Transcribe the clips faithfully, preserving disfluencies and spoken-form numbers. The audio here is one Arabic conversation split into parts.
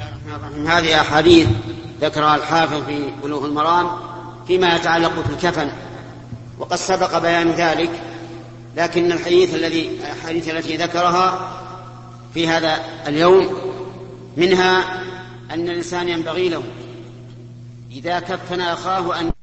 الله الرحمن الرحيم. هذه أحاديث ذكرها الحافظ في بلوغ المرام فيما يتعلق بالكفن، وقد سبق بيان ذلك، لكن الحديث الذي الحديث التي ذكرها في هذا اليوم منها أن الإنسان ينبغي له إذا كفن أخاه أن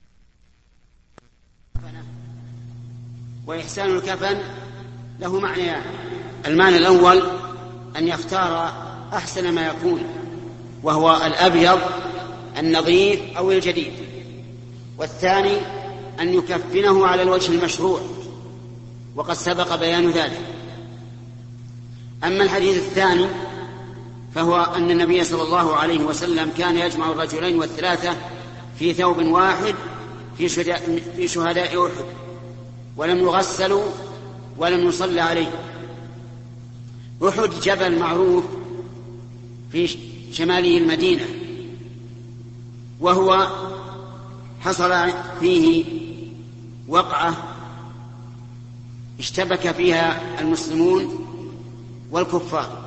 وإحسان الكفن له معنيان. المعنى الأول أن يختار أحسن ما يكون وهو الأبيض النظيف أو الجديد، والثاني أن يكفنه على الوجه المشروع، وقد سبق بيان ذلك. أما الحديث الثاني فهو أن النبي صلى الله عليه وسلم كان يجمع الرجلين والثلاثة في ثوب واحد في شهداء أحد، ولم يغسلوا ولم يصلى عليه. أحد جبل معروف في شمالي المدينة، وهو حصل فيه وقعة اشتبك فيها المسلمون والكفار،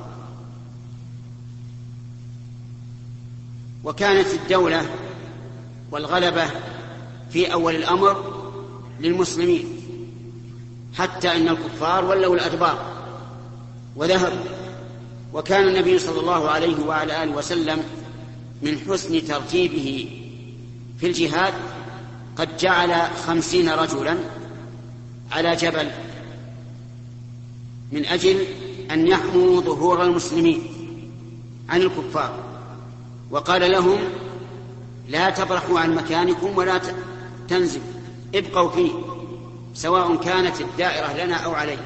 وكانت الدولة والغلبة في أول الأمر للمسلمين، حتى أن الكفار ولوا الأدبار وذهبوا. وكان النبي صلى الله عليه وعلى آله وسلم من حسن ترتيبه في الجهاد قد جعل خمسين رجلا على جبل من أجل أن يحموا ظهور المسلمين عن الكفار، وقال لهم: لا تبرحوا عن مكانكم ولا تنزلوا، ابقوا فيه سواء كانت الدائرة لنا أو علينا.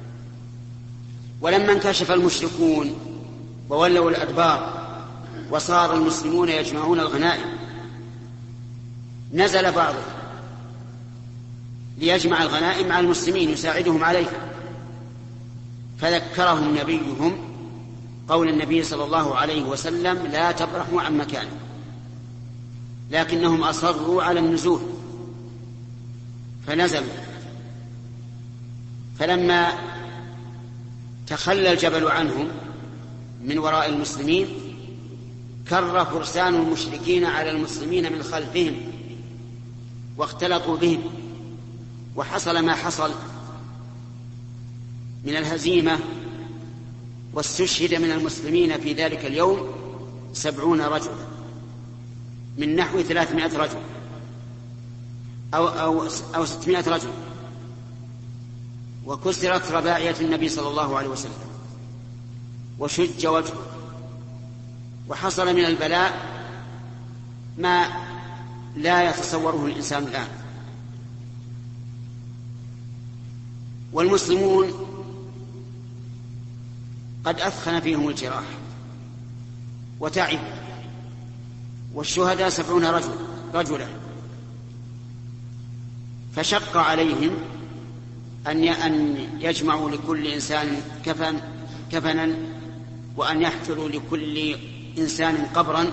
ولما انكشف المشركون وولوا الأدبار وصار المسلمون يجمعون الغنائم، نزل بعضهم ليجمع الغنائم مع المسلمين يساعدهم عليها، فذكرهم نبيهم قول النبي صلى الله عليه وسلم: لا تبرحوا عن مكانه، لكنهم أصروا على النزول فنزلوا. فلما تخلى الجبل عنهم من وراء المسلمين كر فرسان المشركين على المسلمين من خلفهم واختلطوا بهم، وحصل ما حصل من الهزيمة، واستشهد من المسلمين في ذلك اليوم سبعون رجلا من نحو ثلاثمائة رجل أو, أو, أو ستمائة رجل، وكسرت رباعية النبي صلى الله عليه وسلم وشج وجهه، وحصل من البلاء ما لا يتصوره الإنسان الآن. والمسلمون قد أثخن فيهم الجراح وتعبوا، والشهداء سبعون رجل رجلا، فشق عليهم أن يجمعوا لكل إنسان كفن كفنا، وأن يحفروا لكل إنسان قبرا،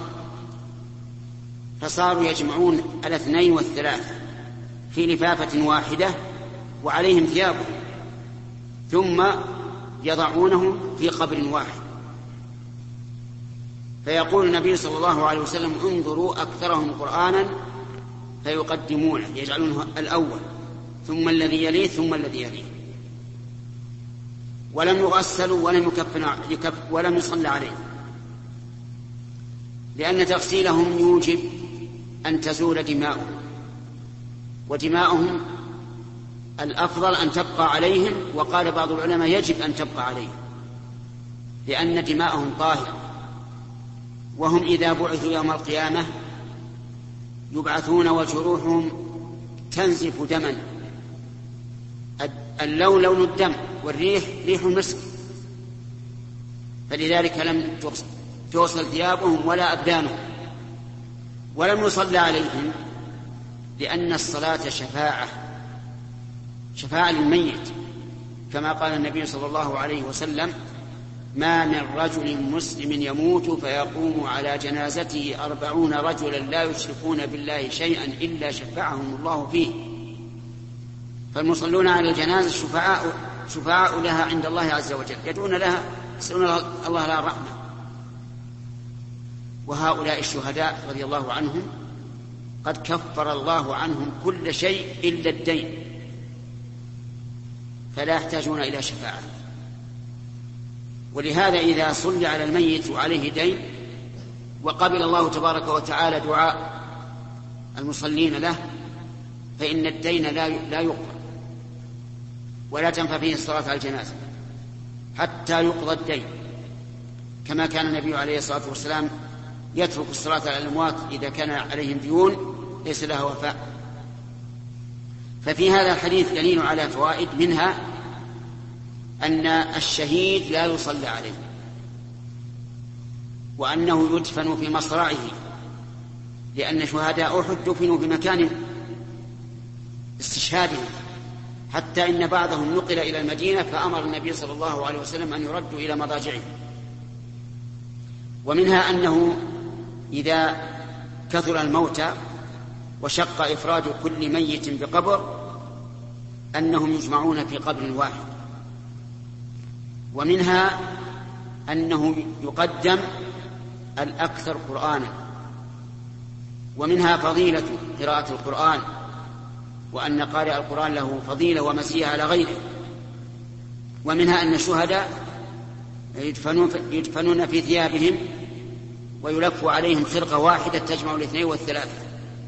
فصاروا يجمعون الاثنين والثلاث في لفافة واحدة وعليهم ثيابهم، ثم يضعونهم في قبر واحد. فيقول النبي صلى الله عليه وسلم: انظروا أكثرهم قرآنا فيقدمونه، يجعلونه الأول ثم الذي يليه ثم الذي يليه، ولم يغسلوا ولم يكفن ولم يصلى عليه، لأن تغسيلهم يوجب أن تزول دماؤهم، ودماؤهم الأفضل أن تبقى عليهم، وقال بعض العلماء يجب أن تبقى عليهم لأن دماءهم طاهرة، وهم إذا بعثوا يوم القيامة يبعثون وجروحهم تنزف دما، اللون لون الدم والريح ريح المسك، فلذلك لم توصل ثيابهم ولا أبدانهم، ولم يصلى عليهم، لأن الصلاة شفاعة شفاعة للميت، كما قال النبي صلى الله عليه وسلم: ما من رجل مسلم يموت فيقوم على جنازته أربعون رجلا لا يشركون بالله شيئا إلا شفعهم الله فيه. فالمصلون على الجنازة شفعاء, شفعاء لها عند الله عز وجل، يدعون لها، يسألون الله لها الرحمة. وهؤلاء الشهداء رضي الله عنهم قد كفر الله عنهم كل شيء إلا الدين، فلا يحتاجون إلى شفاعة. ولهذا إذا صلى على الميت وعليه دين وقبل الله تبارك وتعالى دعاء المصلين له، فإن الدين لا يقبل ولا تنفع فيه الصلاة على الجنازة حتى يقضى الدين، كما كان النبي عليه الصلاة والسلام يترك الصلاة على الأموات إذا كان عليهم ديون ليس لها وفاء. ففي هذا الحديث دليل على فوائد، منها أن الشهيد لا يصلى عليه، وأنه يدفن في مصرعه، لأن شهداء أحد دفنوا في مكان استشهادهم، حتى إن بعضهم نقل إلى المدينة فأمر النبي صلى الله عليه وسلم أن يردوا إلى مضاجعهم. ومنها أنه إذا كثر الموتى وشق إفراد كل ميت بقبر أنهم يجمعون في قبر واحد. ومنها أنه يقدم الأكثر قرآنا. ومنها فضيلة قراءة القرآن، وأن قارئ القرآن له فضيلة ومزية على غيره. ومنها أن الشهداء يدفنون, يدفنون في ثيابهم ويلف عليهم خرقة واحدة تجمع الاثنين والثلاثة.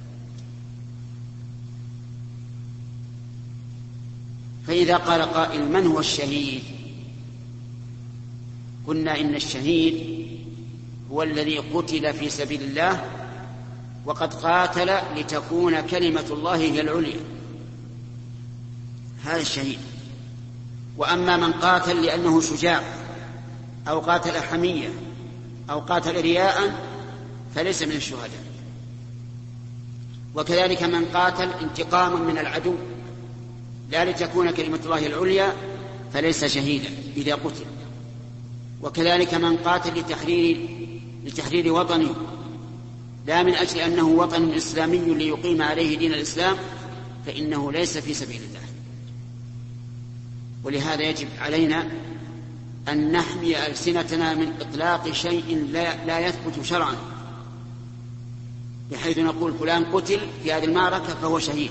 فإذا قال قائل من هو الشهيد؟ قلنا إن الشهيد هو الذي قتل في سبيل الله وقد قاتل لتكون كلمة الله هي العليا، هذا الشهيد. وأما من قاتل لأنه شجاع أو قاتل حمية أو قاتل رياء فليس من الشهداء. وكذلك من قاتل انتقاما من العدو لا لتكون كلمة الله العليا فليس شهيدا إذا قتل. وكذلك من قاتل لتحرير, لتحرير وطنه لا من أجل أنه وطن إسلامي ليقيم عليه دين الإسلام فإنه ليس في سبيل الله. ولهذا يجب علينا أن نحمي ألسنتنا من إطلاق شيء لا, لا يثبت شرعا، بحيث نقول فلان قتل في هذه المعركة فهو شهيد.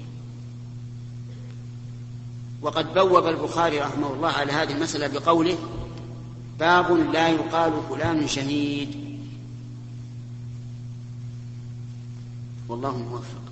وقد بوب البخاري رحمه الله على هذه المسألة بقوله باب لا يقال فلان شهيد. والله موفق.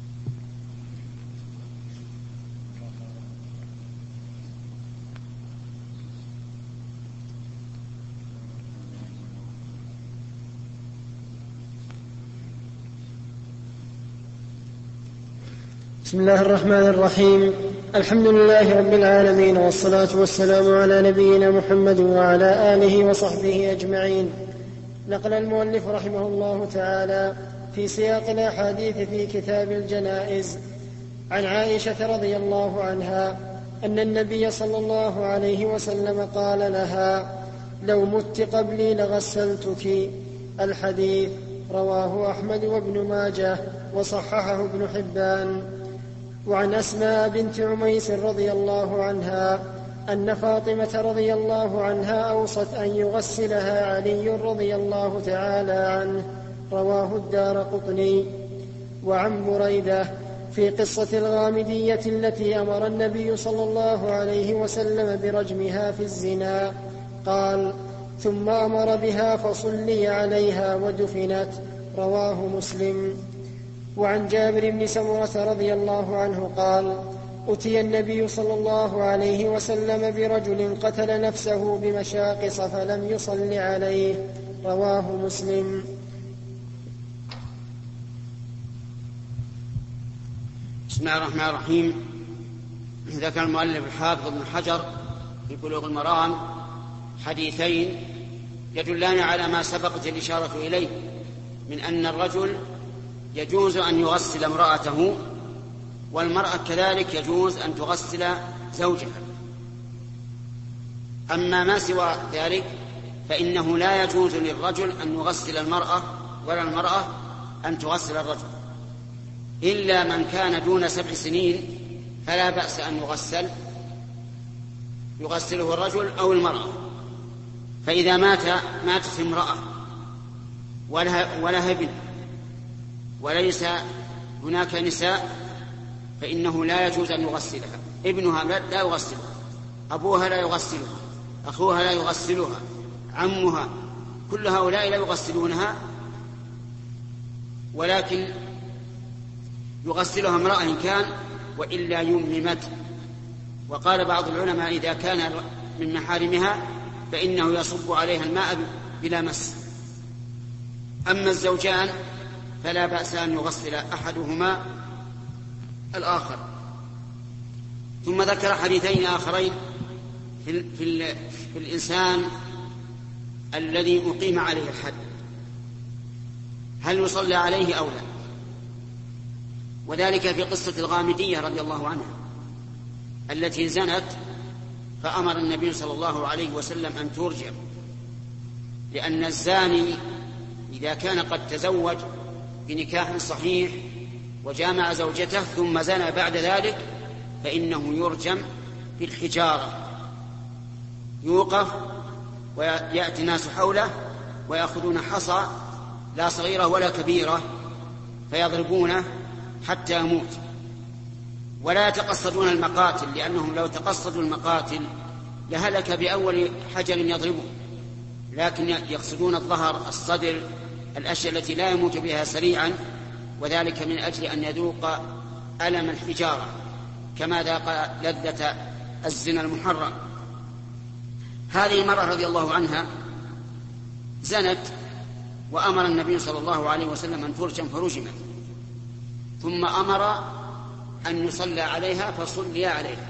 بسم الله الرحمن الرحيم. الحمد لله رب العالمين، والصلاة والسلام على نبينا محمد وعلى آله وصحبه أجمعين. نقل المؤلف رحمه الله تعالى في سياق الأحاديث في كتاب الجنائز عن عائشة رضي الله عنها أن النبي صلى الله عليه وسلم قال لها لو مت قبلي لغسلتك. الحديث رواه أحمد وابن ماجه وصححه ابن حبان. وعن أسماء بنت عميس رضي الله عنها أن فاطمة رضي الله عنها أوصت أن يغسلها علي رضي الله تعالى عنه، رواه الدارقطني. وعن بريدة في قصة الغامدية التي أمر النبي صلى الله عليه وسلم برجمها في الزنا قال ثم أمر بها فصلي عليها ودفنت، رواه مسلم. وعن جابر بن سمرة رضي الله عنه قال أتي النبي صلى الله عليه وسلم برجل قتل نفسه بمشاقص فلم يصل عليه، رواه مسلم. بسم الله الرحمن الرحيم. ذكر المؤلف الحافظ ابن حجر في بلوغ المرام حديثين يدلان على ما سبقت الإشارة إليه من أن الرجل يجوز أن يغسل امرأته، والمرأة كذلك يجوز أن تغسل زوجها. أما ما سوى ذلك فإنه لا يجوز للرجل أن يغسل المرأة ولا المرأة أن تغسل الرجل، إلا من كان دون سبع سنين فلا بأس أن يغسل يغسله الرجل أو المرأة. فإذا مات ماتت امرأة ولها, ولها ابن وليس هناك نساء فإنه لا يجوز أن يغسلها. ابنها لا يغسلها، أبوها لا يغسلها، أخوها لا يغسلها، عمها، كل هؤلاء لا يغسلونها، ولكن يغسلها امرأة إن كان وإلا يممت. وقال بعض العلماء إذا كان من محارمها فإنه يصب عليها الماء بلا مس. أما الزوجان فلا بأس أن يغسل أحدهما الآخر. ثم ذكر حديثين آخرين في, في, في الإنسان الذي أقيم عليه الحد، هل يصلى عليه أو لا؟ وذلك في قصة الغامدية رضي الله عنها التي زنت، فأمر النبي صلى الله عليه وسلم أن ترجم، لأن الزاني إذا كان قد تزوج بنكاح صحيح وجامع زوجته ثم زنى بعد ذلك فإنه يرجم بالحجارة، يوقف ويأتي الناس حوله ويأخذون حصى لا صغيرة ولا كبيرة فيضربونه حتى يموت، ولا يتقصدون المقاتل، لأنهم لو تقصدوا المقاتل لهلك بأول حجر يضربه، لكن يقصدون الظهر، الصدر، الأشياء التي لا يموت بها سريعا، وذلك من أجل أن يذوق ألم الحجارة كما ذاق لذة الزنا المحرم. هذه المرأة رضي الله عنها زنت وأمر النبي صلى الله عليه وسلم أن ترجم فرجمت، ثم أمر أن يصلى عليها فصلي عليها،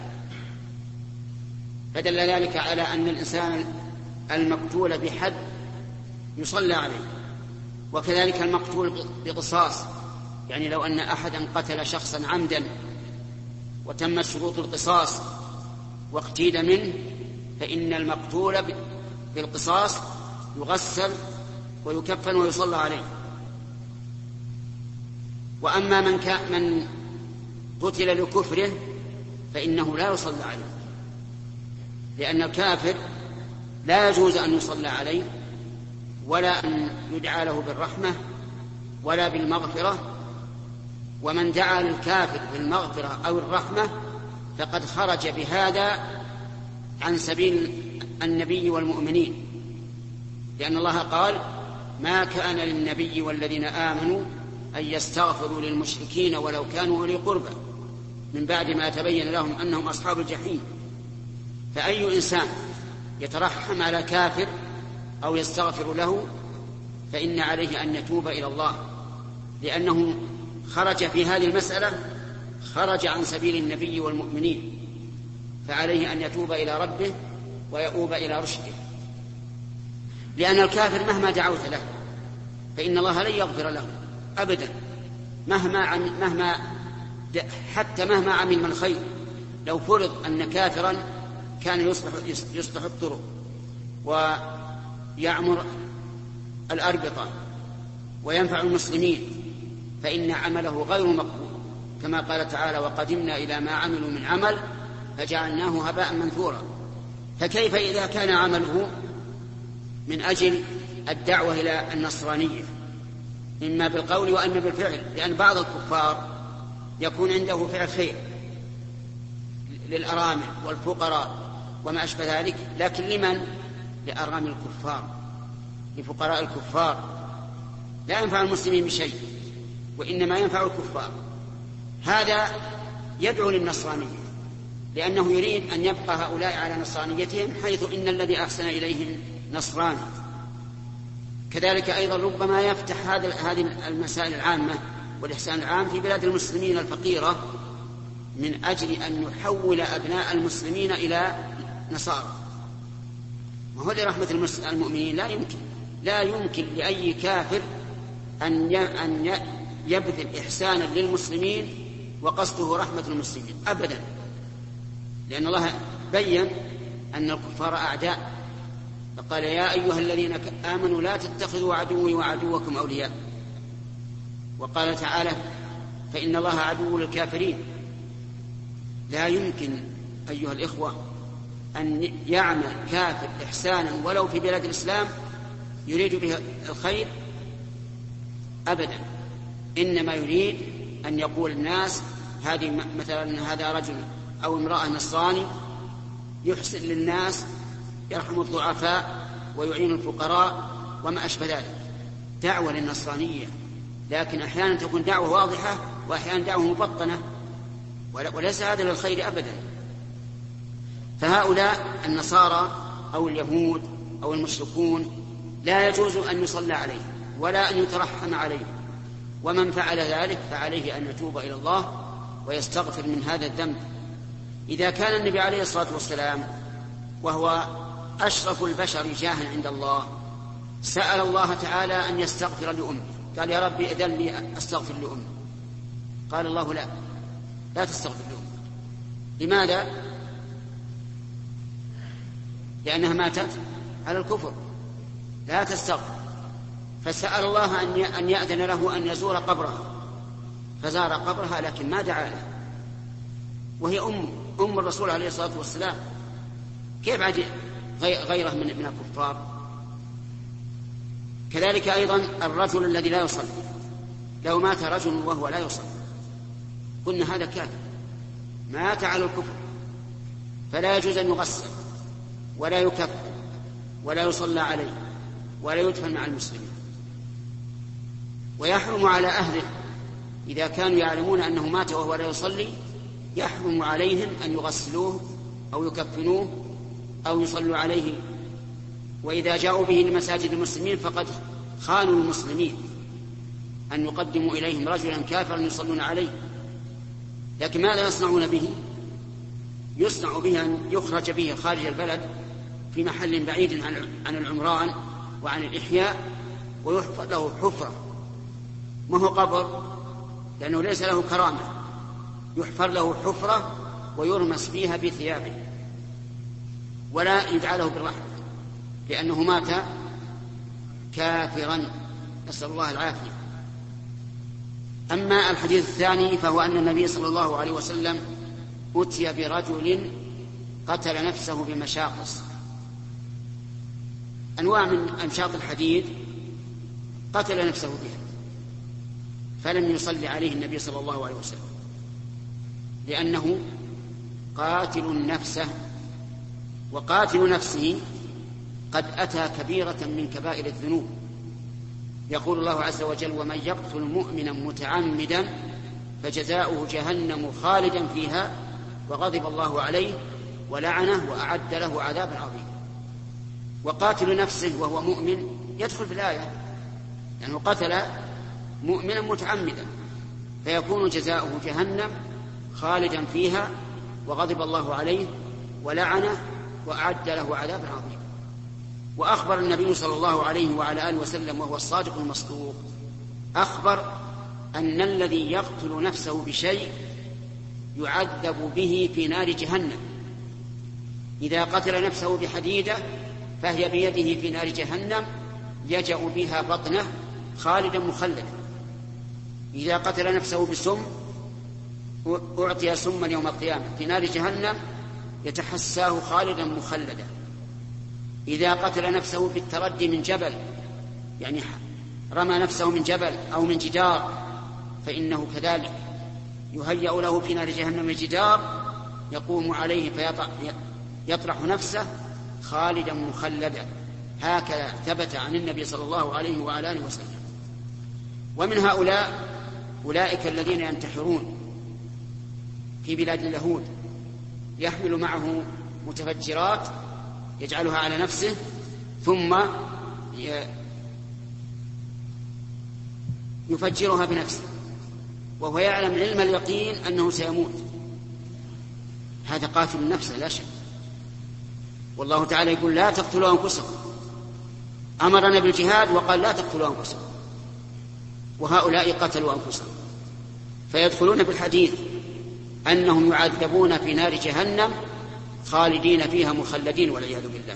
فدل ذلك على أن الإنسان المقتول بحد يصلى عليه. وكذلك المقتول بقصاص، يعني لو أن أحدا قتل شخصا عمدا وتمت شروط القصاص واقتيد منه فإن المقتول بالقصاص يغسل ويكفن ويصلى عليه. وأما من, من قتل لكفره فإنه لا يصلى عليه، لأن الكافر لا يجوز أن يصلى عليه ولا أن يدعى له بالرحمة ولا بالمغفرة. ومن دعا للكافر بالمغفرة أو الرحمة فقد خرج بهذا عن سبيل النبي والمؤمنين، لأن الله قال: ما كان للنبي والذين آمنوا أن يستغفروا للمشركين ولو كانوا أولي قربى من بعد ما تبين لهم أنهم أصحاب الجحيم. فأي إنسان يترحم على كافر أو يستغفر له فإن عليه أن يتوب إلى الله، لأنه خرج في هذه المسألة خرج عن سبيل النبي والمؤمنين، فعليه أن يتوب إلى ربه ويؤوب إلى رشده، لأن الكافر مهما دعوت له فإن الله لن يغفر له أبدا، مهما عمل مهما حتى مهما عمل من خير. لو فرض أن كافرا كان يصلح, يصلح الطرق ويعمر الأربطة وينفع المسلمين فإن عمله غير مقبول، كما قال تعالى: وقدمنا إلى ما عملوا من عمل فجعلناه هباء منثورا. فكيف إذا كان عمله من أجل الدعوة إلى النصرانية إما بالقول وإما بالفعل؟ لأن بعض الكفار يكون عنده فعل خير للأرامل والفقراء وما أشبه ذلك، لكن لمن؟ لأرامل الكفار، لفقراء الكفار، لا ينفع المسلمين بشيء وإنما ينفع الكفار. هذا يدعو للنصرانية لأنه يريد أن يبقى هؤلاء على نصرانيتهم، حيث إن الذي أحسن إليهم نصراني. كذلك أيضا ربما يفتح هذه المسائل العامة والإحسان العام في بلاد المسلمين الفقيرة من أجل أن يحول أبناء المسلمين إلى نصارى. وهو لرحمة المؤمنين لا يمكن لا يمكن لأي كافر أن أن يبذل إحسانا للمسلمين وقصده رحمة المسلمين أبدا، لأن الله بيّن أن الكفار أعداء، فقال: يا أيها الذين آمنوا لا تتخذوا عدوي وعدوكم أولياء. وقال تعالى: فإن الله عدو للكافرين. لا يمكن أيها الإخوة أن يعمل كافر إحسانا ولو في بلاد الإسلام يريد به الخير أبدا، إنما يريد أن يقول الناس هذه مثلا هذا رجل أو امرأة نصراني يحسن للناس، يرحم الضعفاء ويعين الفقراء وما أشبه ذلك، دعوة للنصرانية، لكن أحيانا تكون دعوة واضحة وأحيانا دعوة مبطنة، وليس هذا للخير أبدا. فهؤلاء النصارى أو اليهود أو المشركون لا يجوز أن يصلى عليه ولا أن يترحم عليه، ومن فعل ذلك فعليه أن يتوب إلى الله ويستغفر من هذا الذنب. إذا كان النبي عليه الصلاة والسلام وهو أشرف البشر جاها عند الله سأل الله تعالى أن يستغفر لأمه، قال يا ربي إذن لي أستغفر لأمه، قال الله لا لا تستغفر لأمه. لماذا؟ لأنها ماتت على الكفر، لا تستغفر. فسأل الله أن يأذن له أن يزور قبرها، فزار قبرها لكن ما دعا له، وهي أم أم الرسول عليه الصلاة والسلام، كيف عاد غيره من من الكفار؟ كذلك أيضا الرجل الذي لا يصلي، لو مات رجل وهو لا يصلي قلنا هذا كافر، مات على الكفر، فلا يجوز أن يغسل ولا يكفر ولا يصلى عليه ولا يدفن مع المسلمين. ويحرم على أهله إذا كانوا يعلمون أنه مات وهو لا يصلي، يحرم عليهم أن يغسلوه أو يكفنوه أو يصلوا عليه، وإذا جاءوا به لمساجد المسلمين فقد خانوا المسلمين أن يقدموا إليهم رجلا كافرا يصلون عليه. لكن ماذا يصنعون به؟ يصنع به أن يخرج به خارج البلد في محل بعيد عن العمران وعن الإحياء، ويحفر له حفرة، ما هو قبر لأنه ليس له كرامة، يحفر له حفرة ويرمس فيها بثيابه ولا يدعى له بالرحمة لأنه مات كافرا، نسأل الله العافية. أما الحديث الثاني فهو أن النبي صلى الله عليه وسلم أتي برجل قتل نفسه بمشاقص، أنواع من أمشاط الحديد قتل نفسه بها، فلم يصلي عليه النبي صلى الله عليه وسلم لأنه قاتل نفسه، وقاتل نفسه قد أتى كبيرة من كبائر الذنوب. يقول الله عز وجل ومن يقتل مؤمنا متعمدا فجزاؤه جهنم خالدا فيها وغضب الله عليه ولعنه وأعد له عذابا عظيما. وقاتل نفسه وهو مؤمن يدخل في الآية لأنه قتل مؤمنا متعمدا، فيكون جزاؤه جهنم خالدا فيها وغضب الله عليه ولعنه وأعد له عذابا عظيما. وأخبر النبي صلى الله عليه وعلى آله وسلم وهو الصادق المصدوق، أخبر أن الذي يقتل نفسه بشيء يعذب به في نار جهنم. إذا قتل نفسه بحديدة فهي بيده في نار جهنم يجأ بها بطنه خالدا مخلدا. إذا قتل نفسه بسم أعطي سما يوم القيامة في نار جهنم يتحساه خالدا مخلدا. إذا قتل نفسه بالتردي من جبل، يعني رمى نفسه من جبل أو من جدار، فإنه كذلك يهيأ له في نار جهنم جدار يقوم عليه فيطرح نفسه خالدا مخلدا. هكذا ثبت عن النبي صلى الله عليه وعلى آله وسلم. ومن هؤلاء أولئك الذين ينتحرون في بلاد اليهود، يحمل معه متفجرات يجعلها على نفسه ثم يفجرها بنفسه وهو يعلم علم اليقين أنه سيموت. هذا قاتل نفسه لا شك. والله تعالى يقول لا تقتلوا أنفسكم، أمرنا بالجهاد وقال لا تقتلوا أنفسكم، وهؤلاء قتلوا أنفسهم. فيدخلون بالحديث أنهم يعذبون في نار جهنم خالدين فيها مخلدين والعياذ بالله.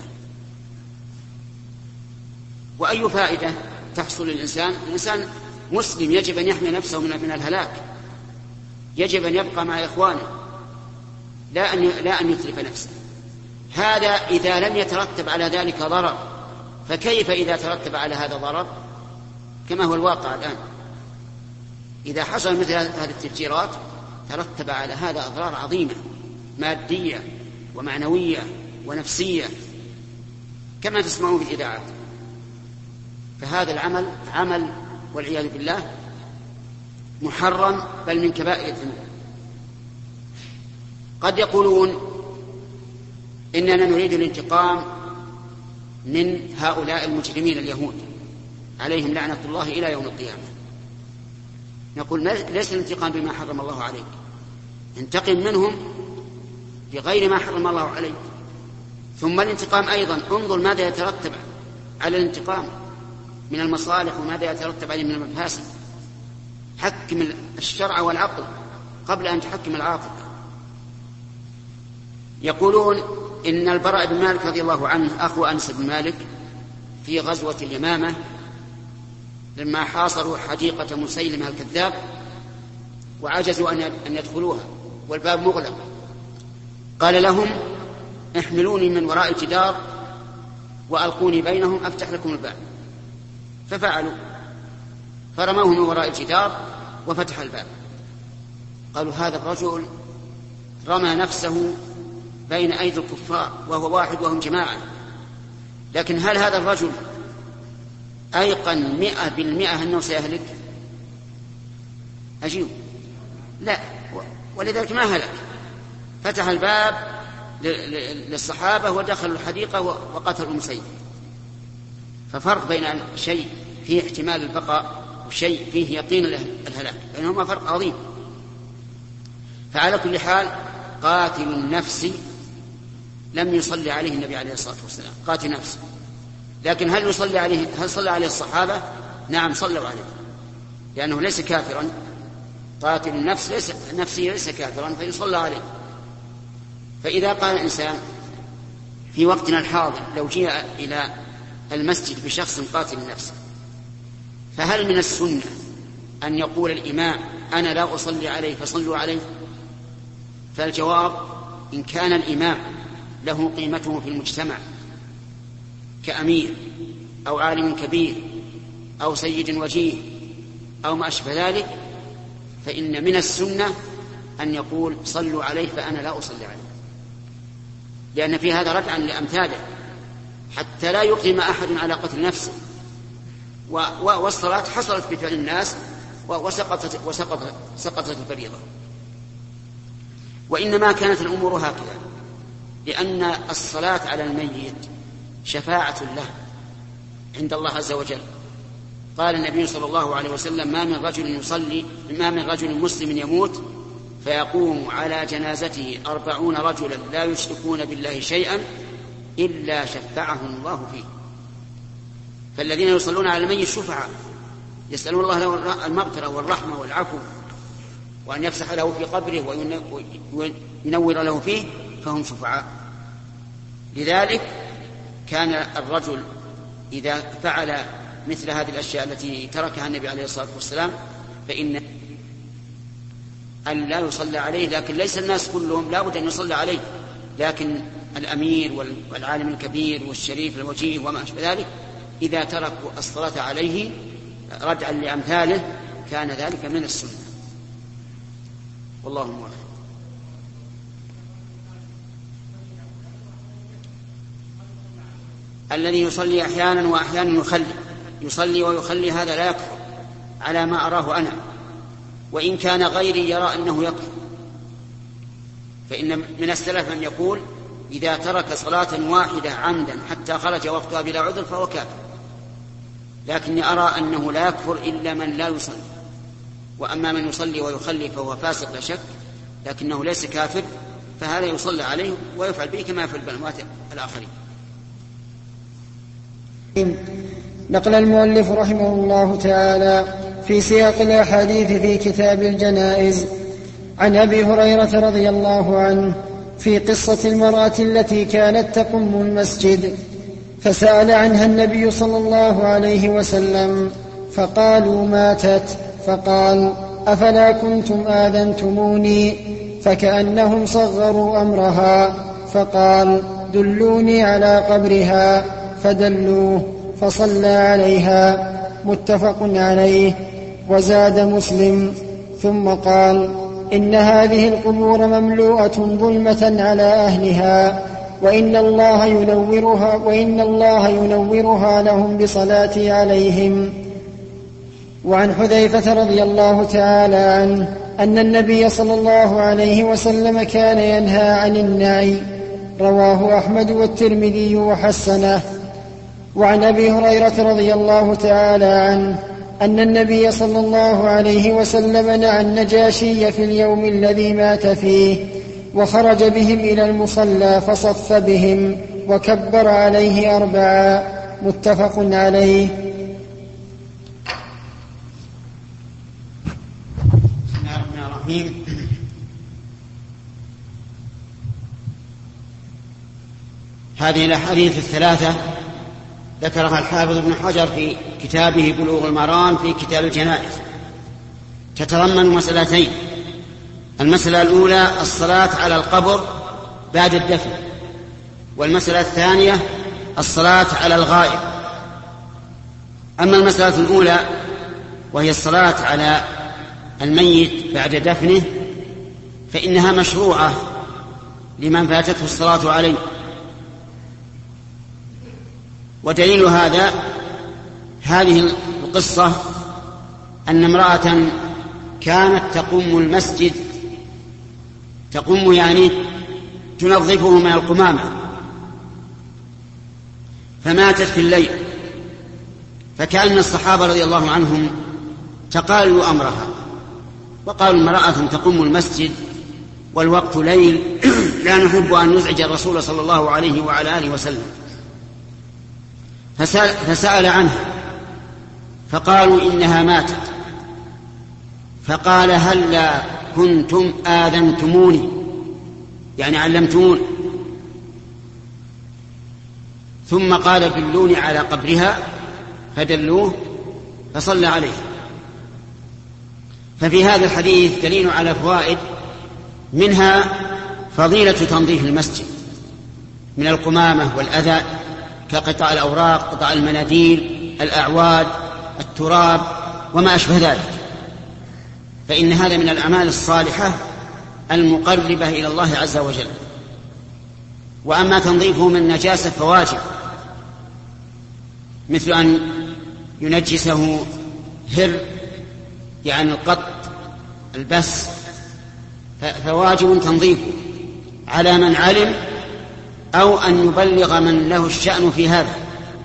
وأي فائدة تحصل للإنسان؟ الإنسان مسلم يجب أن يحمي نفسه من الهلاك، يجب أن يبقى مع إخوانه لا أن لا أن يتلف نفسه. هذا إذا لم يترتب على ذلك ضرر، فكيف إذا ترتب على هذا ضرر كما هو الواقع الآن؟ إذا حصل مثل هذه التفجيرات ترتب على هذا أضرار عظيمة مادية ومعنوية ونفسية كما تسمعون في الإذاعات. فهذا العمل عمل والعياذ بالله محرم، بل من كبائر الذنوب. قد يقولون إننا نريد الانتقام من هؤلاء المجرمين اليهود عليهم لعنة الله إلى يوم القيامة. نقول ليس الانتقام بما حرم الله عليك، انتقم منهم بغير ما حرم الله عليك. ثم الانتقام أيضا انظر ماذا يترتب على الانتقام من المصالح وماذا يترتب عليه من المفاسد. حكم الشرع والعقل قبل أن تحكم العاطفة. يقولون إن البراء بن مالك رضي الله عنه أخو أنس بن مالك في غزوة اليمامة لما حاصروا حديقة مسيلمة الكذاب وعجزوا أن يدخلوها والباب مغلق، قال لهم احملوني من وراء جدار وألقوني بينهم أفتح لكم الباب. ففعلوا، فرموه من وراء الجدار وفتح الباب. قالوا هذا الرجل رمى نفسه بين أيدي الكفار وهو واحد وهم جماعة، لكن هل هذا الرجل أيقن مئة بالمئة أنه سيهلك؟ أجيب لا، ولذلك ما هلك. فتح الباب للصحابة ودخلوا الحديقة وقتلوا المسيب. ففرق بين شيء فيه احتمال البقاء وشيء فيه يقين الهلاك، بينهما فرق عظيم. فعلى كل حال قاتل النفس لم يصلي عليه النبي عليه الصلاة والسلام، قاتل نفسه. لكن هل يصلي عليه؟ هل صلى عليه الصحابة؟ نعم صلوا عليه، لأنه ليس كافرا. قاتل النفس ليس نفسه ليس كافرا فيصلى عليه. فإذا قال الإنسان في وقتنا الحاضر لو جاء إلى المسجد بشخص قاتل النفس، فهل من السنة أن يقول الإمام أنا لا أصلي عليه فصلوا عليه؟ فالجواب إن كان الإمام له قيمته في المجتمع كأمير أو عالم كبير أو سيد وجيه أو ما أشبه ذلك، فإن من السنة أن يقول صلوا عليه فأنا لا أصلي عليه، لأن في هذا ردعا لأمثاله حتى لا يقيم أحد على قتل نفسه. والصلاة حصلت بفعل الناس وسقطت, وسقطت سقطت الفريضة. وإنما كانت الأمور هكذا لأن الصلاة على الميت شفاعة له عند الله عز وجل. قال النبي صلى الله عليه وسلم ما من رجل يصلي ما من رجل مسلم يموت فيقوم على جنازته أربعون رجلا لا يشركون بالله شيئا إلا شفعهم الله فيه. فالذين يصلون على الميت شفعاء يسألون الله له المغفرة والرحمة والعفو وأن يفسح له في قبره وينور له فيه، فهم شفعاء. لذلك كان الرجل إذا فعل مثل هذه الأشياء التي تركها النبي عليه الصلاة والسلام فإن أن لا يصلى عليه، لكن ليس الناس كلهم لا بد أن يصلى عليه، لكن الأمير والعالم الكبير والشريف الوجيه وما أشبه ذلك إذا تركوا الصلاة عليه ردعا لأمثاله كان ذلك من السنة. والله موفق. الذي يصلي أحيانا وأحيانا يخلي يصلي ويخلي هذا لا يكفر على ما أراه أنا، وإن كان غيري يرى أنه يكفر. فإن من السلف من يقول إذا ترك صلاة واحدة عمدا حتى خرج وقتها بلا عذر فهو كافر، لكني أرى أنه لا يكفر إلا من لا يصلي. وأما من يصلي ويخلي فهو فاسق لا شك، لكنه ليس كافر، فهذا يصلى عليه ويفعل به كما يفعل بالأموات الآخرين. نقل المؤلف رحمه الله تعالى في سياق الأحاديث في كتاب الجنائز عن أبي هريرة رضي الله عنه في قصة المرأة التي كانت تقم المسجد، فسأل عنها النبي صلى الله عليه وسلم فقالوا ماتت، فقال أفلا كنتم آذنتموني؟ فكأنهم صغروا أمرها، فقال دلوني على قبرها، فدلوه فصلى عليها. متفق عليه. وزاد مسلم: ثم قال: إن هذه القبور مملوءة ظلمة على أهلها، وإن الله ينورها, وإن الله ينورها لهم بصلاة عليهم. وعن حذيفة رضي الله تعالى عنه أن النبي صلى الله عليه وسلم كان ينهى عن النعي، رواه أحمد والترمذي وحسنه. وعن أبي هريرة رضي الله تعالى عنه أن النبي صلى الله عليه وسلم نعى النجاشي في اليوم الذي مات فيه، وخرج بهم إلى المصلى فصف بهم وكبر عليه أربعا، متفق عليه. بسم الله الرحمن الرحيم. هذه الأحاديث الثلاثة ذكرها الحافظ ابن حجر في كتابه بلوغ المرام في كتاب الجنائز، تتضمن مسألتين: المسألة الأولى الصلاة على القبر بعد الدفن، والمسألة الثانية الصلاة على الغائب. أما المسألة الأولى وهي الصلاة على الميت بعد دفنه فإنها مشروعة لمن فاتته الصلاة عليه، ودليل هذا هذه القصة أن امرأة كانت تقوم المسجد، تقوم يعني تنظفه من القمامة، فماتت في الليل، فكأن الصحابة رضي الله عنهم تقالوا أمرها وقالوا: امرأة تقوم المسجد والوقت ليل، لا نحب أن نزعج الرسول صلى الله عليه وعلى آله وسلم. فسأل, فسأل عنها فقالوا: إنها ماتت. فقال: هلا كنتم آذنتموني، يعني علمتموني. ثم قال: دلوني على قبرها، فدلوه فصلى عليه. ففي هذا الحديث دليل على فوائد، منها فضيلة تنظيف المسجد من القمامة والأذى كقطع الأوراق، قطع المناديل، الأعواد، التراب وما أشبه ذلك، فإن هذا من الأعمال الصالحة المقربة إلى الله عز وجل. وأما تنظيفه من النجاسة فواجب، مثل أن ينجسه هر، يعني القط، البس، فواجب تنظيفه على من علم أو أن يبلغ من له الشأن في هذا،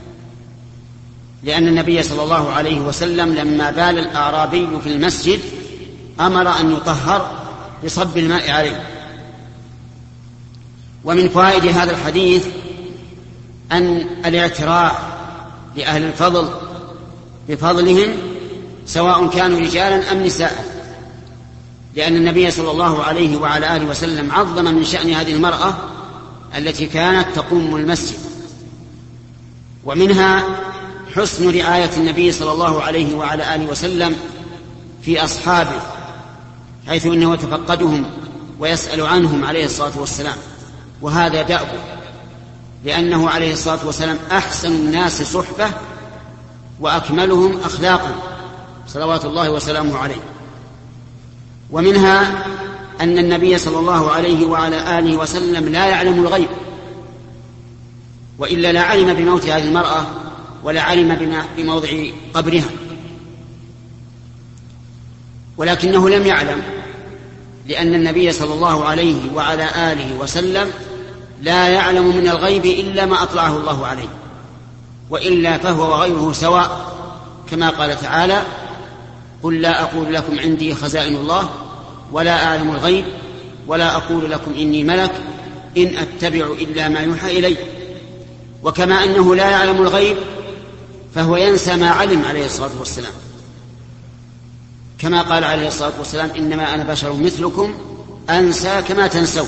لأن النبي صلى الله عليه وسلم لما بال الأعرابي في المسجد أمر أن يطهر بصب الماء عليه. ومن فوائد هذا الحديث أن الاعتراف لأهل الفضل بفضلهم سواء كانوا رجالا أم نساء، لأن النبي صلى الله عليه وعلى آله وسلم عظم من شأن هذه المرأة التي كانت تقوم المسجد. ومنها حسن رعاية النبي صلى الله عليه وعلى آله وسلم في أصحابه، حيث إنه يتفقدهم ويسأل عنهم عليه الصلاة والسلام، وهذا دأبه، لأنه عليه الصلاة والسلام أحسن الناس صحبة وأكملهم أخلاقا صلوات الله وسلامه عليه. ومنها أن النبي صلى الله عليه وعلى آله وسلم لا يعلم الغيب، وإلا لا علم بموت هذه المرأة ولا علم بموضع قبرها، ولكنه لم يعلم لأن النبي صلى الله عليه وعلى آله وسلم لا يعلم من الغيب إلا ما أطلعه الله عليه، وإلا فهو وغيره سواء، كما قال تعالى: قل لا أقول لكم عندي خزائن الله ولا أعلم الغيب ولا أقول لكم إني ملك إن أتبع إلا ما يوحى إلي. وكما أنه لا يعلم الغيب فهو ينسى ما علم عليه الصلاة والسلام، كما قال عليه الصلاة والسلام: إنما أنا بشر مثلكم أنسى كما تنسون.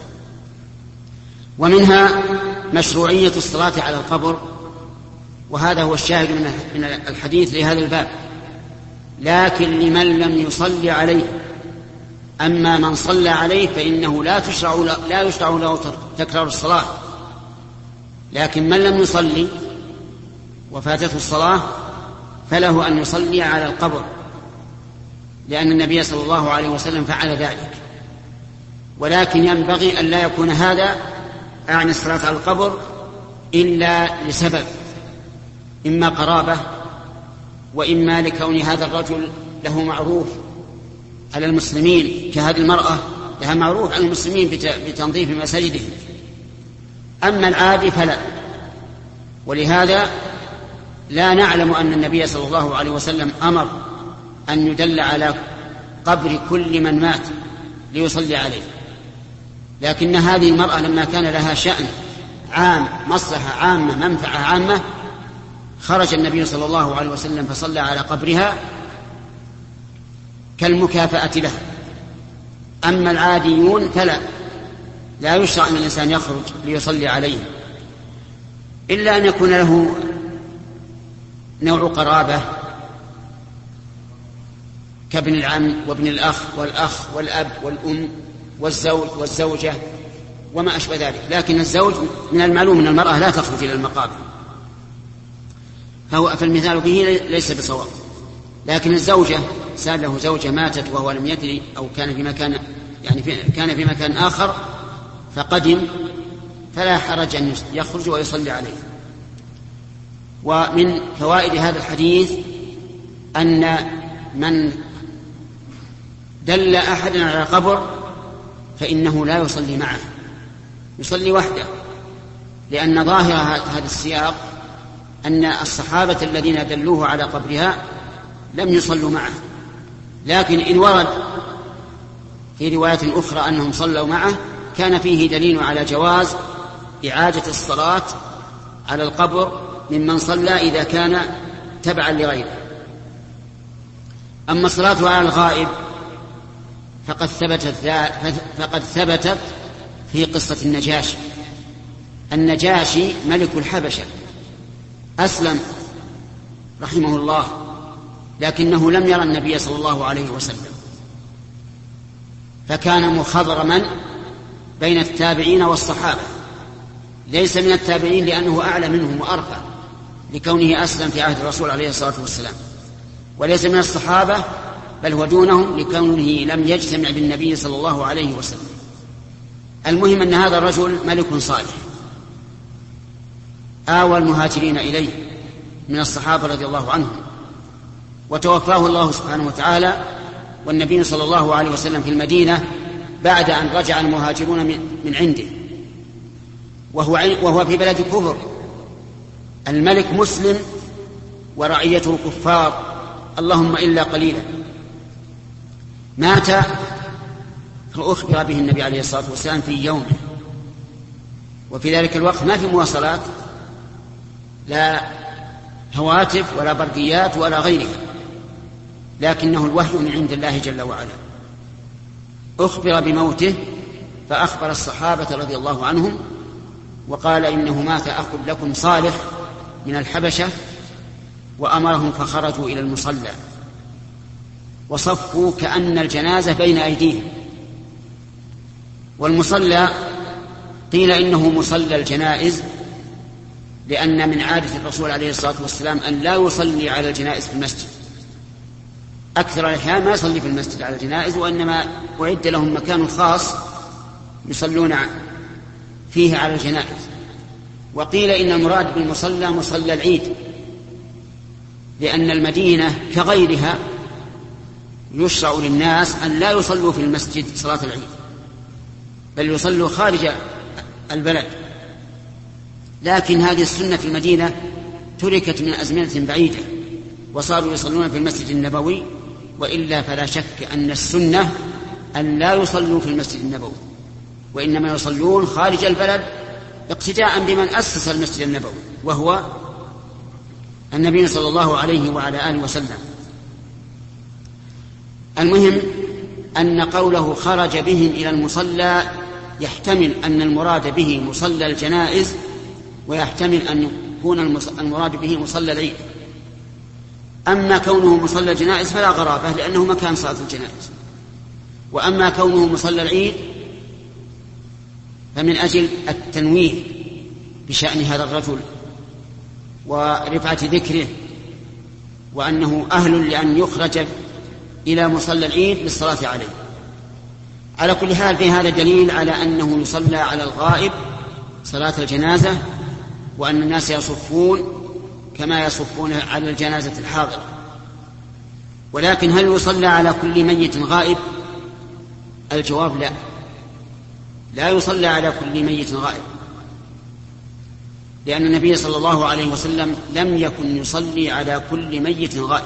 ومنها مشروعية الصلاة على القبر، وهذا هو الشاهد من الحديث لهذا الباب، لكن لمن لم يصلي عليه. أما من صلى عليه فإنه لا تشرع له, لا يشرع له تكرار الصلاة، لكن من لم يصلي وفاتته الصلاة فله أن يصلي على القبر لأن النبي صلى الله عليه وسلم فعل ذلك، ولكن ينبغي أن لا يكون هذا أعني الصلاة على القبر إلا لسبب، إما قرابة، وإما لكون هذا الرجل له معروف على المسلمين، كهذه المرأة لها معروف على المسلمين بتنظيف مساجدهم. أما العادي فلا. ولهذا لا نعلم أن النبي صلى الله عليه وسلم أمر أن يدل على قبر كل من مات ليصلي عليه، لكن هذه المرأة لما كان لها شأن عام، مصلحة عامة، منفعة عامة، خرج النبي صلى الله عليه وسلم فصلى على قبرها كالمكافأة له. أما العاديون فلا، لا يشرع أن الإنسان يخرج ليصلي عليه إلا أن يكون له نوع قرابة كابن العم وابن الأخ والأخ والأب والأم والزوج والزوجة وما أشبه ذلك. لكن الزوج من المعلوم أن المرأة لا تخرج إلى المقابر، فهو فالمثال به ليس بصواب. لكن الزوجة سأل له زوجة ماتت وهو لم يدري، أو كان في مكان يعني في كان في مكان آخر فقدم، فلا حرج أن يخرج ويصلي عليه. ومن فوائد هذا الحديث أن من دل أحدا على قبر فإنه لا يصلي معه، يصلي وحده، لأن ظاهر هذا السياق أن الصحابة الذين دلوه على قبرها لم يصلوا معه. لكن إن ورد في رواية أخرى أنهم صلوا معه كان فيه دليل على جواز إعادة الصلاة على القبر ممن صلى إذا كان تبعا لغيره. أما الصلاة على الغائب فقد ثبتت, فقد ثبتت في قصة النجاشي. النجاشي ملك الحبشة أسلم رحمه الله، لكنه لم يرى النبي صلى الله عليه وسلم، فكان مخضرما بين التابعين والصحابة، ليس من التابعين لأنه أعلى منهم وأرفع لكونه أسلم في عهد الرسول عليه الصلاة والسلام، وليس من الصحابة بل هو دونهم لكونه لم يجتمع بالنبي صلى الله عليه وسلم. المهم أن هذا الرجل ملك صالح آوى المهاجرين إليه من الصحابة رضي الله عنهم، وتوفاه الله سبحانه وتعالى والنبي صلى الله عليه وسلم في المدينة بعد أن رجع المهاجرون من عنده، وهو, وهو في بلد كفر، الملك مسلم ورعيته كفار اللهم إلا قليلا. مات فأخبر به النبي عليه الصلاة والسلام في يومه، وفي ذلك الوقت ما في مواصلات، لا هواتف ولا برديات ولا غيرها، لكنه الوحي من عند الله جل وعلا. أخبر بموته فأخبر الصحابة رضي الله عنهم وقال إنه مات أخ لكم صالح من الحبشة، وأمرهم فخرجوا إلى المصلى وصفوا كأن الجنازة بين أيديهم. والمصلى قيل إنه مصلى الجنائز، لأن من عادة الرسول عليه الصلاة والسلام أن لا يصلي على الجنائز في المسجد، أكثر الأحيان ما يصلي في المسجد على الجنائز، وإنما أعد لهم مكان خاص يصلون فيه على الجنائز. وقيل إن المراد بالمصلى مصلى العيد، لأن المدينة كغيرها يشرع للناس أن لا يصلوا في المسجد صلاة العيد، بل يصلوا خارج البلد. لكن هذه السنة في المدينة تركت من أزمنة بعيدة، وصاروا يصلون في المسجد النبوي، وإلا فلا شك أن السنة أن لا يصلوا في المسجد النبوي، وإنما يصلون خارج البلد اقتداء بمن أسس المسجد النبوي وهو النبي صلى الله عليه وعلى آله وسلم. المهم أن قوله خرج بهم إلى المصلى يحتمل أن المراد به مصلى الجنائز، ويحتمل أن يكون المراد به مصلى العيد. أما كونه مصلى الجنائز فلا غرابة، لأنه مكان صلاة الجنائز. وأما كونه مصلى العيد فمن أجل التنويه بشأن هذا الرجل ورفعة ذكره، وأنه أهل لأن يخرج إلى مصلى العيد للصلاة عليه. على كل حال في هذا دليل على أنه يصلى على الغائب صلاة الجنازة، وأن الناس يصفون كما يصفون على الجنازة الحاضرة. ولكن هل يصلى على كل ميت غائب؟ الجواب لا، لا يصلى على كل ميت غائب، لأن النبي صلى الله عليه وسلم لم يكن يصلي على كل ميت غائب.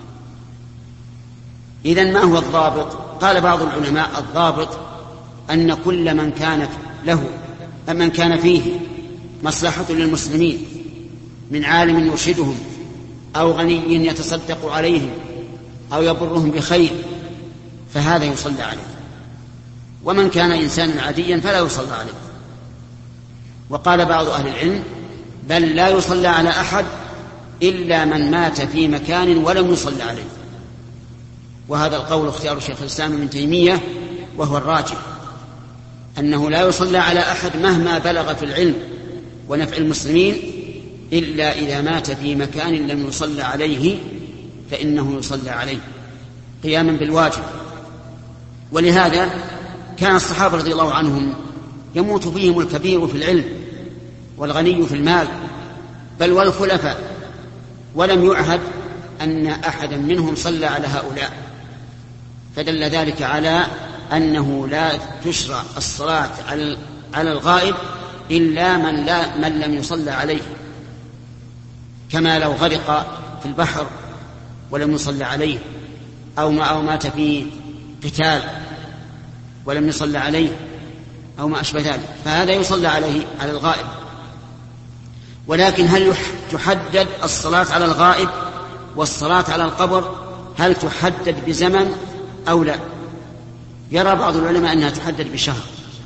إذن ما هو الضابط؟ قال بعض العلماء الضابط أن كل من كانت له من كان فيه مصلحة للمسلمين من عالم يرشدهم أو غني يتصدق عليهم أو يبرهم بخير فهذا يصلى عليه، ومن كان إنسانا عاديا فلا يصلى عليه. وقال بعض أهل العلم بل لا يصلى على أحد إلا من مات في مكان ولم يصلى عليه، وهذا القول اختيار شيخ الإسلام ابن تيمية وهو الراجح، أنه لا يصلى على أحد مهما بلغ في العلم ونفع المسلمين إلا إذا مات في مكان لم يصلى عليه فإنه يصلى عليه قياما بالواجب. ولهذا كان الصحابة رضي الله عنهم يموت فيهم الكبير في العلم والغني في المال بل والخلفاء، ولم يعهد أن أحدا منهم صلى على هؤلاء، فدل ذلك على أنه لا تشرع الصلاة على الغائب إلا من, لا من لم يصلى عليه، كما لو غرق في البحر ولم يصلى عليه، أو ما أو مات في قتال ولم يصلى عليه، أو ما أشبه ذلك، فهذا يصلى عليه على الغائب. ولكن هل تحدد الصلاة على الغائب والصلاة على القبر هل تحدد بزمن أو لا؟ يرى بعض العلماء أنها تحدد بشهر،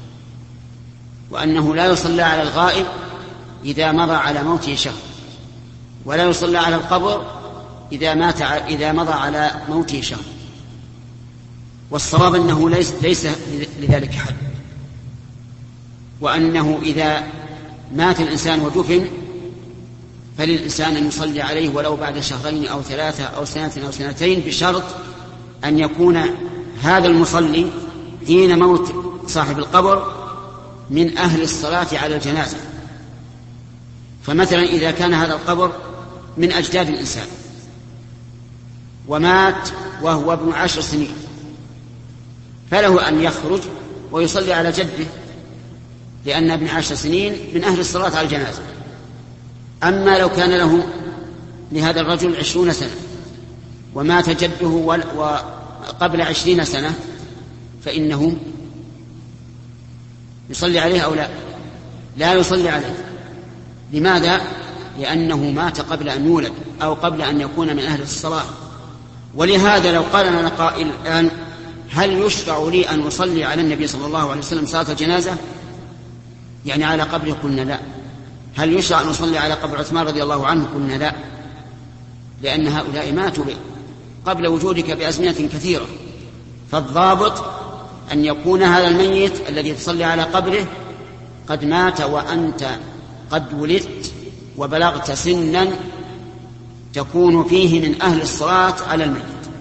وأنه لا يصلى على الغائب إذا مضى على موته شهر، ولا يصلى على القبر إذا مات إذا مضى على موته شهر. والصواب أنه ليس, ليس لذلك حد، وأنه إذا مات الإنسان ودفن فللإنسان أن يصلي عليه ولو بعد شهرين أو ثلاثة أو سنة أو سنتين، بشرط أن يكون هذا المصلي حين موت صاحب القبر من أهل الصلاة على الجنازة. فمثلا إذا كان هذا القبر من أجداد الإنسان ومات وهو ابن عشر سنين فله أن يخرج ويصلي على جده، لأن ابن عشر سنين من أهل الصلاة على الجنازة. أما لو كان له لهذا الرجل عشرون سنة ومات جده وقبل عشرين سنة فإنه يصلي عليه أو لا؟ لا يصلي عليه. لماذا؟ لأنه مات قبل أن يولد أو قبل أن يكون من أهل الصلاة. ولهذا لو قال لنا قائل الآن هل يشرع لي أن أصلي على النبي صلى الله عليه وسلم صلاة الجنازة يعني على قبره؟ قلنا لا. هل يشرع أن أصلي على قبر عثمان رضي الله عنه؟ قلنا لا، لأن هؤلاء ماتوا قبل وجودك بأزمنة كثيرة. فالضابط أن يكون هذا الميت الذي تصلي على قبره قد مات وأنت قد ولدت وبلغت سنا تكون فيه من أهل الصلاة على الميت.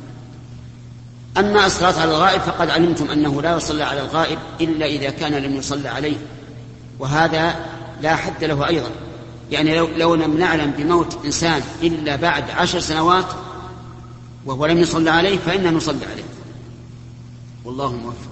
أما الصلاة على الغائب فقد علمتم أنه لا يصلى على الغائب إلا إذا كان لم يصلى عليه، وهذا لا حد له أيضا. يعني لو, لو لم نعلم بموت إنسان إلا بعد عشر سنوات وهو لم يصلى عليه فإننا نصلي عليه، والله موفق.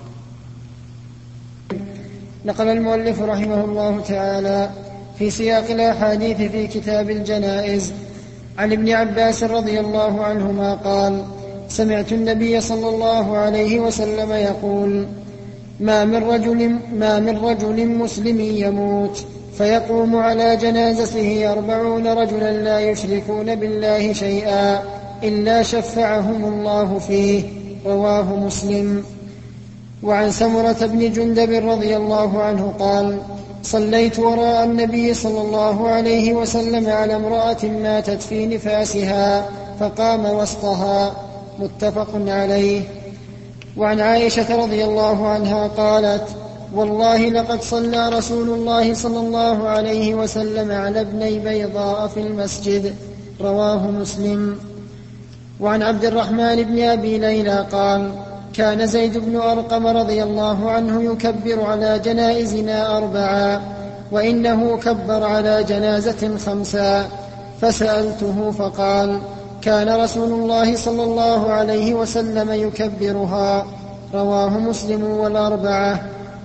نقل المؤلف رحمه الله تعالى في سياق الأحاديث في كتاب الجنائز عن ابن عباس رضي الله عنهما قال: سمعت النبي صلى الله عليه وسلم يقول: ما من رجل, ما من رجل مسلم يموت فيقوم على جنازته أربعون رجلا لا يشركون بالله شيئا إلا شفعهم الله فيه. رواه مسلم. وعن سمرة بن جندب رضي الله عنه قال: صليت وراء النبي صلى الله عليه وسلم على امرأة ماتت في نفاسها فقام وسطها. متفق عليه. وعن عائشة رضي الله عنها قالت: والله لقد صلى رسول الله صلى الله عليه وسلم على ابني بيضاء في المسجد. رواه مسلم. وعن عبد الرحمن بن أبي ليلى قال كان زيد بن أرقم رضي الله عنه يكبر على جنائزنا أربعا وإنه كبر على جنازة خمسا، فسألته فقال كان رسول الله صلى الله عليه وسلم يكبرها. رواه مسلم والأربعة.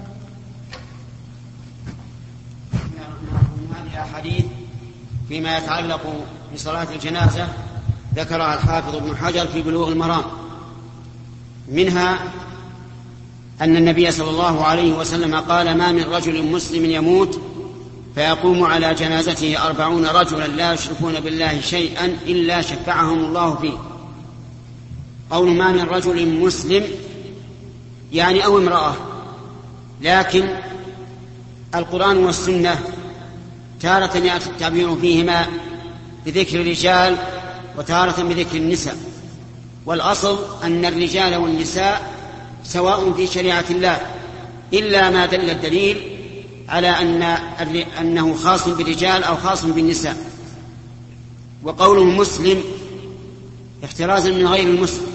هذه الأحاديث فيما يتعلق بصلاة الجنازة ذكرها الحافظ ابن حجر في بلوغ المرام، منها أن النبي صلى الله عليه وسلم قال ما من رجل مسلم يموت فيقوم على جنازته أربعون رجلا لا يشركون بالله شيئا إلا شفعهم الله فيه. قول ما من رجل مسلم يعني أو امرأة، لكن القرآن والسنة تارة يأتي التعبير فيهما بذكر الرجال وتارة بذكر النساء، والأصل أن الرجال والنساء سواء في شريعة الله إلا ما دل الدليل على أن أنه خاص بالرجال أو خاص بالنساء. وقوله مسلم احترازا من غير المسلم،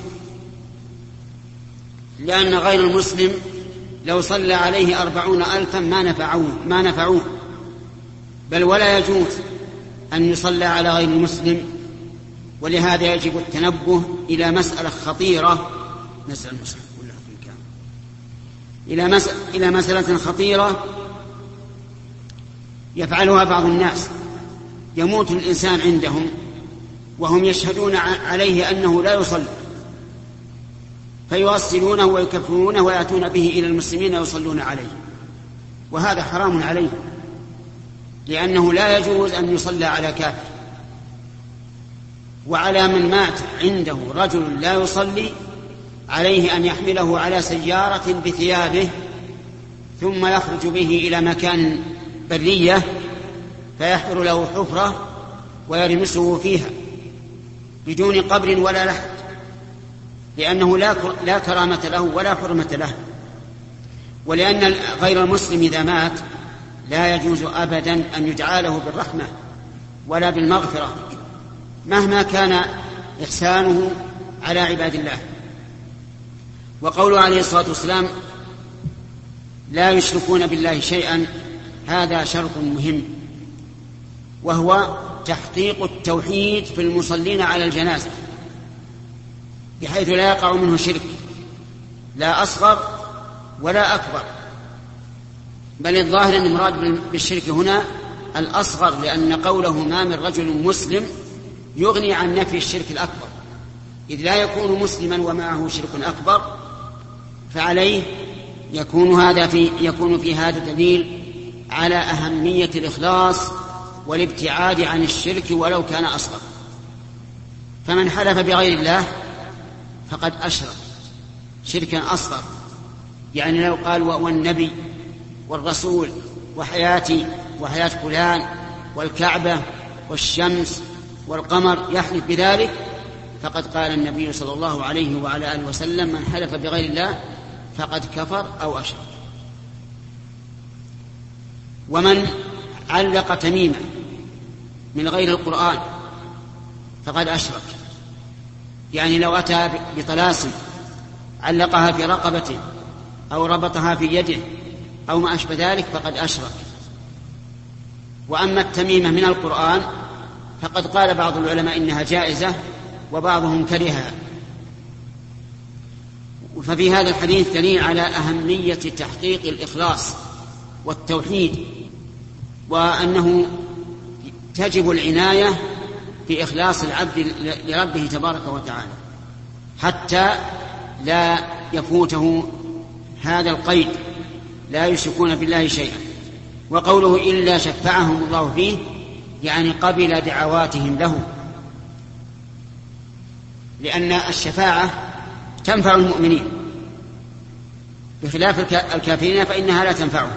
لأن غير المسلم لو صلى عليه أربعون ألفا ما نفعوه, ما نفعوه بل ولا يجوز أن يصلى على غير المسلم. ولهذا يجب التنبه إلى مسألة خطيرة نسأل إلى, مس... إلى مسألة خطيرة يفعلها بعض الناس. يموت الإنسان عندهم وهم يشهدون عليه أنه لا يصلي، فيوصلونه ويكفرونه ويأتون به إلى المسلمين ويصلون عليه، وهذا حرام عليه، لأنه لا يجوز أن يصلى على كافر. وعلى من مات عنده رجل لا يصلي عليه أن يحمله على سيارة بثيابه ثم يخرج به إلى مكان برية فيحفر له حفرة ويرمسه فيها بدون قبر ولا لحد، لأنه لا كرامة له ولا حرمة له. ولأن غير المسلم إذا مات لا يجوز أبدا أن يدعى له بالرحمة ولا بالمغفرة مهما كان إحسانه على عباد الله. وقوله عليه الصلاة والسلام لا يشركون بالله شيئا، هذا شرط مهم، وهو تحقيق التوحيد في المصلين على الجنازة بحيث لا يقع منه شرك لا أصغر ولا أكبر، بل الظاهر أن المراد بالشرك هنا الأصغر، لأن قوله ما من رجل مسلم يغني عن نفي الشرك الأكبر، إذ لا يكون مسلما ومعه شرك أكبر، فعليه يكون هذا في يكون في هذا دليل على أهمية الإخلاص والابتعاد عن الشرك ولو كان أصغر. فمن حلف بغير الله فقد أشرك شركا أصغر، يعني لو قال والنبي والرسول وحياتي وحياة فلان والكعبة والشمس والقمر يحلف بذلك، فقد قال النبي صلى الله عليه وعلى آله وسلم من حلف بغير الله فقد كفر أو أشرك. ومن علق تميمة من غير القرآن فقد أشرك، يعني لو أتى بطلاسم علقها في رقبته أو ربطها في يده أو ما أشبه ذلك فقد أشرك. وأما التميمة من القرآن فقد قال بعض العلماء إنها جائزة وبعضهم كرهها. ففي هذا الحديث دليل على أهمية تحقيق الإخلاص والتوحيد، وأنه تجب العناية بإخلاص العبد لربه تبارك وتعالى حتى لا يفوته هذا القيد لا يشركون بالله شيئا. وقوله إلا شفعهم الله فيه يعني قبل دعواتهم له، لأن الشفاعة تنفع المؤمنين بخلاف الكافرين فإنها لا تنفعهم.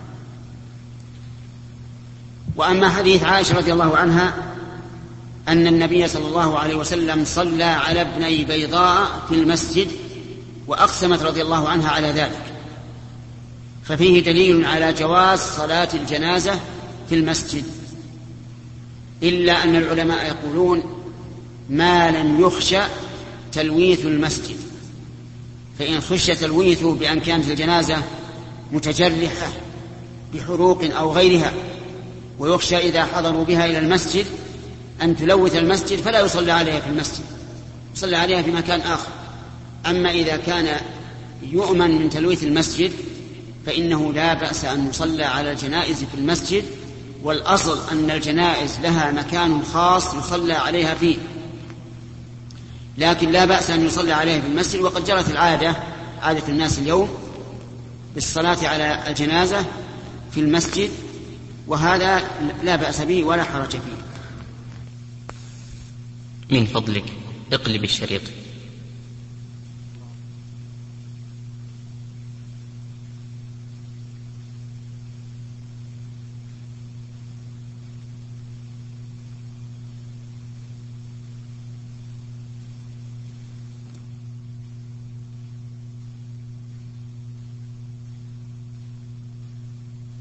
وأما حديث عائشة رضي الله عنها أن النبي صلى الله عليه وسلم صلى على ابني بيضاء في المسجد وأقسمت رضي الله عنها على ذلك، ففيه دليل على جواز صلاة الجنازة في المسجد، إلا أن العلماء يقولون ما لم يخشى تلويث المسجد، فإن خشي تلويثه بأن كانت الجنازة متجرحة بحروق أو غيرها ويخشى إذا حضروا بها إلى المسجد أن تلوث المسجد فلا يصلى عليها في المسجد، يصلى عليها في مكان آخر. أما إذا كان يؤمن من تلويث المسجد فإنه لا بأس أن يصلى على الجنائز في المسجد، والأصل أن الجنائز لها مكان خاص يصلى عليها فيه، لكن لا بأس أن يصلى عليها في المسجد. وقد جرت العادة عادة الناس اليوم بالصلاة على الجنازة في المسجد، وهذا لا بأس به ولا حرج فيه. من فضلك اقلب الشريط.